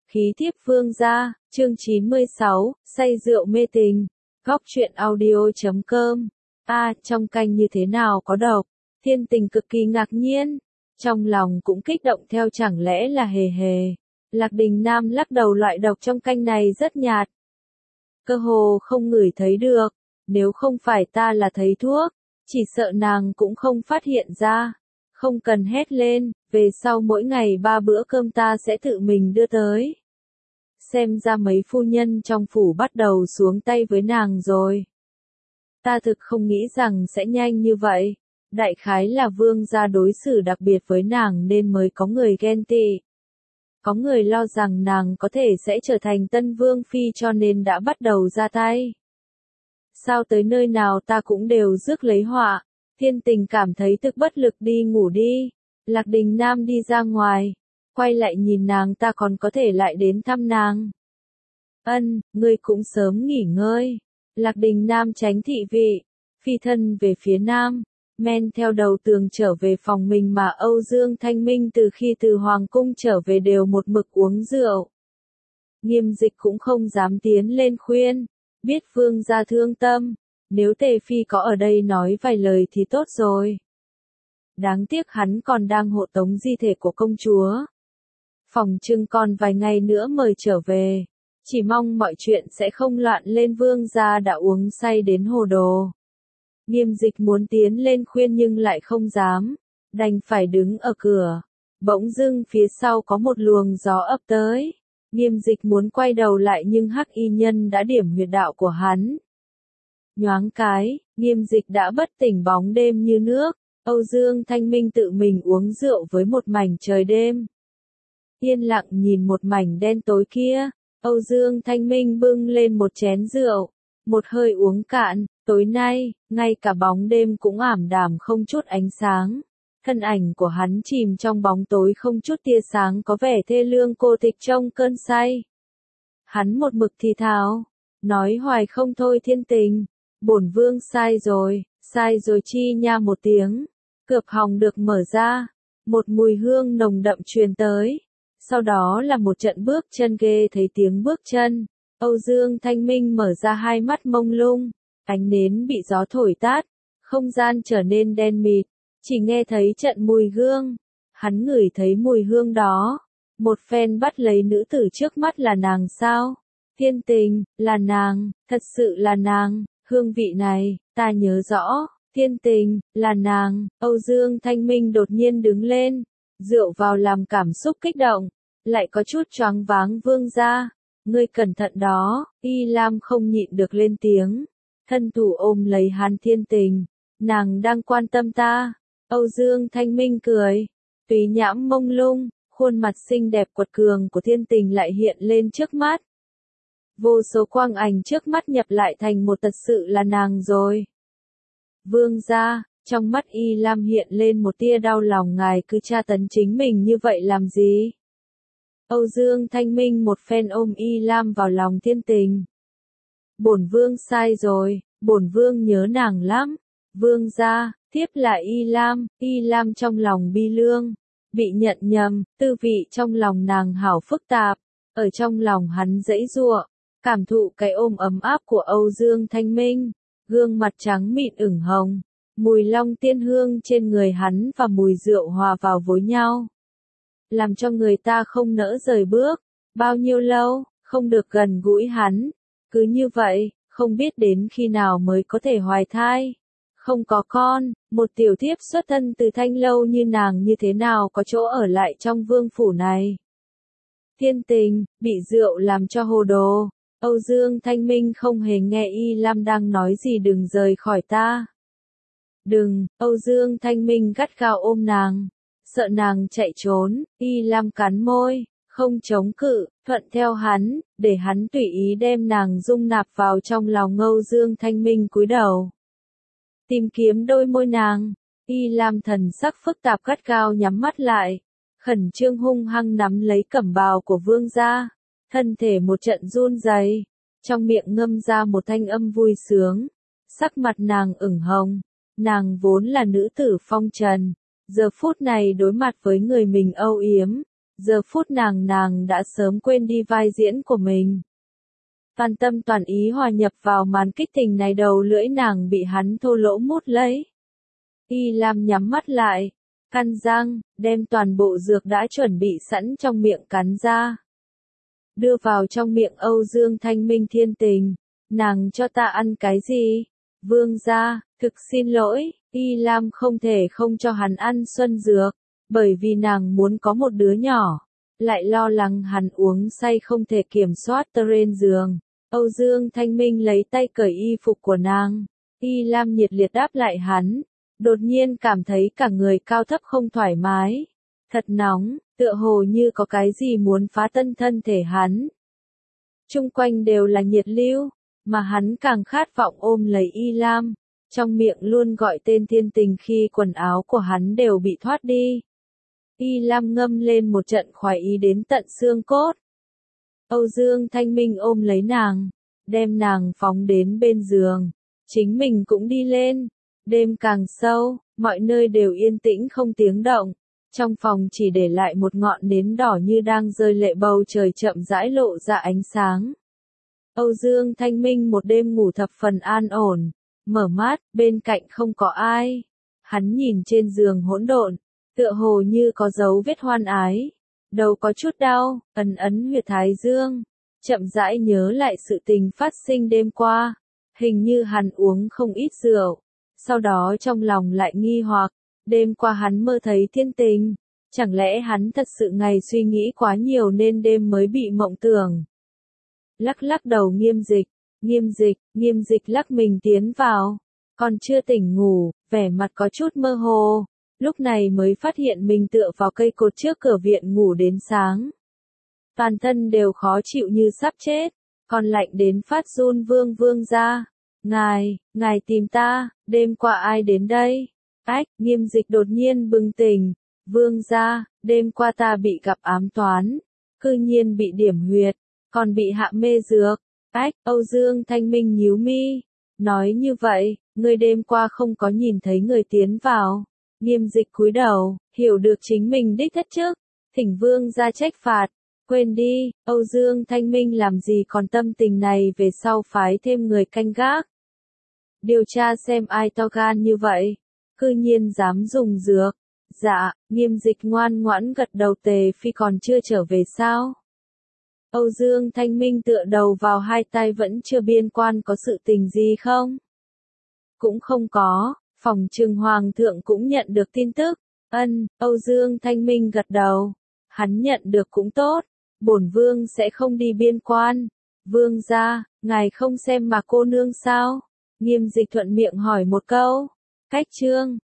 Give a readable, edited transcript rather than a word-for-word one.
Khí thiếp vương gia, chương 96, say rượu mê tình. Góc truyện audio.com. Trong canh như thế nào có độc? Thiên Tình cực kỳ ngạc nhiên. Trong lòng cũng kích động theo, chẳng lẽ là hề hề. Lạc Đình Nam lắc đầu, loại độc trong canh này rất nhạt. Cơ hồ không ngửi thấy được. Nếu không phải ta là thầy thuốc, chỉ sợ nàng cũng không phát hiện ra. Không cần hét lên, về sau mỗi ngày 3 bữa cơm ta sẽ tự mình đưa tới. Xem ra mấy phu nhân trong phủ bắt đầu xuống tay với nàng rồi. Ta thực không nghĩ rằng sẽ nhanh như vậy. Đại khái là vương gia đối xử đặc biệt với nàng nên mới có người ghen tị. Có người lo rằng nàng có thể sẽ trở thành tân vương phi cho nên đã bắt đầu ra tay. Sao tới nơi nào ta cũng đều rước lấy họa. Thiên Tình cảm thấy thực bất lực, đi ngủ đi. Lạc Đình Nam đi ra ngoài, quay lại nhìn nàng, ta còn có thể lại đến thăm nàng. Ngươi cũng sớm nghỉ ngơi. Lạc Đình Nam tránh thị vị, phi thân về phía nam, men theo đầu tường trở về phòng mình, mà Âu Dương Thanh Minh từ khi từ Hoàng cung trở về đều một mực uống rượu. Nghiêm Dịch cũng không dám tiến lên khuyên, biết vương gia thương tâm, nếu Tề Phi có ở đây nói vài lời thì tốt rồi. Đáng tiếc hắn còn đang hộ tống di thể của công chúa. Phòng trưng còn vài ngày nữa mời trở về. Chỉ mong mọi chuyện sẽ không loạn lên, vương gia đã uống say đến hồ đồ. Nghiêm Dịch muốn tiến lên khuyên nhưng lại không dám, đành phải đứng ở cửa. Bỗng dưng phía sau có một luồng gió ập tới. Nghiêm Dịch muốn quay đầu lại nhưng Hắc Y Nhân đã điểm huyệt đạo của hắn. Nhoáng cái, Nghiêm Dịch đã bất tỉnh, bóng đêm như nước. Âu Dương Thanh Minh tự mình uống rượu với một mảnh trời đêm. Yên lặng nhìn một mảnh đen tối kia, Âu Dương Thanh Minh bưng lên một chén rượu, một hơi uống cạn. Tối nay, ngay cả bóng đêm cũng ảm đạm không chút ánh sáng. Thân ảnh của hắn chìm trong bóng tối không chút tia sáng, có vẻ thê lương cô tịch trong cơn say. Hắn một mực thì thào, nói hoài không thôi. Thiên Tình, bổn vương sai rồi chi nha một tiếng. Cược họng được mở ra, một mùi hương nồng đậm truyền tới. Sau đó là một trận bước chân ghê thấy tiếng bước chân. Âu Dương Thanh Minh mở ra hai mắt mông lung, ánh nến bị gió thổi tát, không gian trở nên đen mịt, chỉ nghe thấy trận mùi hương. Hắn ngửi thấy mùi hương đó, một phen bắt lấy nữ tử trước mắt. Là nàng sao? Thiên Tình, là nàng, thật sự là nàng, hương vị này, ta nhớ rõ. Thiên Tình, là nàng. Âu Dương Thanh Minh đột nhiên đứng lên, rượu vào làm cảm xúc kích động, lại có chút choáng váng. Vương gia, ngươi cẩn thận đó. Y Lam không nhịn được lên tiếng, thân thủ ôm lấy hắn. Thiên Tình, nàng đang quan tâm ta. Âu Dương Thanh Minh cười, tùy nhãm mông lung, khuôn mặt xinh đẹp quật cường của Thiên Tình lại hiện lên trước mắt. Vô số quang ảnh trước mắt nhập lại thành một, thật sự là nàng rồi. Vương gia, trong mắt Y Lam hiện lên một tia đau lòng, ngài cứ tra tấn chính mình như vậy làm gì? Âu Dương Thanh Minh một phen ôm Y Lam vào lòng. Thiên Tình, bổn vương sai rồi, bổn vương nhớ nàng lắm. Vương gia, thiếp là Y Lam. Y Lam trong lòng bi lương, bị nhận nhầm, tư vị trong lòng nàng hảo phức tạp. Ở trong lòng hắn giãy giụa, cảm thụ cái ôm ấm áp của Âu Dương Thanh Minh. Gương mặt trắng mịn ửng hồng, mùi long tiên hương trên người hắn và mùi rượu hòa vào với nhau, làm cho người ta không nỡ rời bước. Bao nhiêu lâu, không được gần gũi hắn. Cứ như vậy, không biết đến khi nào mới có thể hoài thai. Không có con, một tiểu thiếp xuất thân từ Thanh lâu như nàng như thế nào có chỗ ở lại trong vương phủ này. Thiên Tình, bị rượu làm cho hồ đồ. Âu Dương Thanh Minh không hề nghe Y Lam đang nói gì. Đừng rời khỏi ta. Đừng. Âu Dương Thanh Minh gắt gao ôm nàng, sợ nàng chạy trốn. Y Lam cắn môi, không chống cự, thuận theo hắn, để hắn tùy ý đem nàng dung nạp vào trong lòng. Âu Dương Thanh Minh cúi đầu, tìm kiếm đôi môi nàng. Y Lam thần sắc phức tạp gắt gao nhắm mắt lại, khẩn trương hung hăng nắm lấy cẩm bào của vương gia. Thân thể một trận run rẩy, trong miệng ngâm ra một thanh âm vui sướng. Sắc mặt nàng ửng hồng, nàng vốn là nữ tử phong trần, giờ phút này đối mặt với người mình âu yếm, Giờ phút nàng đã sớm quên đi vai diễn của mình. Toàn tâm toàn ý hòa nhập vào màn kích tình này, đầu lưỡi nàng bị hắn thô lỗ mút lấy. Y Lam nhắm mắt lại, căn răng, đem toàn bộ dược đã chuẩn bị sẵn trong miệng cắn ra. Đưa vào trong miệng Âu Dương Thanh Minh. Thiên Tình, nàng cho ta ăn cái gì? Vương gia, thực xin lỗi, Y Lam không thể không cho hắn ăn xuân dược, bởi vì nàng muốn có một đứa nhỏ, lại lo lắng hắn uống say không thể kiểm soát trên giường. Âu Dương Thanh Minh lấy tay cởi y phục của nàng. Y Lam nhiệt liệt đáp lại hắn, đột nhiên cảm thấy cả người cao thấp không thoải mái. Thật nóng, tựa hồ như có cái gì muốn phá tân thân thể hắn. Chung quanh đều là nhiệt lưu, mà hắn càng khát vọng ôm lấy Y Lam, trong miệng luôn gọi tên Thiên Tình khi quần áo của hắn đều bị thoát đi. Y Lam ngâm lên một trận khoái ý đến tận xương cốt. Âu Dương Thanh Minh ôm lấy nàng, đem nàng phóng đến bên giường, chính mình cũng đi lên. Đêm càng sâu, mọi nơi đều yên tĩnh không tiếng động, trong phòng chỉ để lại một ngọn nến đỏ như đang rơi lệ, bầu trời chậm rãi lộ ra ánh sáng. Âu Dương Thanh Minh một đêm ngủ thập phần an ổn, mở mắt, bên cạnh không có ai. Hắn nhìn trên giường hỗn độn, tựa hồ như có dấu vết hoan ái. Đầu có chút đau, ấn huyệt thái dương, chậm rãi nhớ lại sự tình phát sinh đêm qua. Hình như hắn uống không ít rượu, sau đó trong lòng lại nghi hoặc, đêm qua hắn mơ thấy Thiên Tình, chẳng lẽ hắn thật sự ngày suy nghĩ quá nhiều nên đêm mới bị mộng tưởng. Lắc đầu Nghiêm dịch lắc mình tiến vào, còn chưa tỉnh ngủ, vẻ mặt có chút mơ hồ, lúc này mới phát hiện mình tựa vào cây cột trước cửa viện ngủ đến sáng. Toàn thân đều khó chịu như sắp chết, còn lạnh đến phát run. Vương gia, ngài tìm ta, đêm qua ai đến đây? Nghiêm dịch đột nhiên bừng tỉnh, vương gia, đêm qua ta bị gặp ám toán, cư nhiên bị điểm huyệt, còn bị hạ mê dược. Âu Dương Thanh Minh nhíu mi, nói như vậy, ngươi đêm qua không có nhìn thấy người tiến vào. Nghiêm dịch cúi đầu, hiểu được chính mình đích thất trước, thỉnh vương gia trách phạt. Quên đi, Âu Dương Thanh Minh làm gì còn tâm tình này, về sau phái thêm người canh gác. Điều tra xem ai to gan như vậy, cư nhiên dám dùng dược. Dạ, Nghiêm dịch ngoan ngoãn gật đầu. Tề Phi còn chưa trở về sao? Âu Dương Thanh Minh tựa đầu vào hai tay, vẫn chưa biên quan, có sự tình gì không? Cũng không có, phòng trừng hoàng thượng cũng nhận được tin tức. Âu Dương Thanh Minh gật đầu. Hắn nhận được cũng tốt, bổn vương sẽ không đi biên quan. Vương gia, ngài không xem mà cô nương sao? Nghiêm dịch thuận miệng hỏi một câu. Cách chương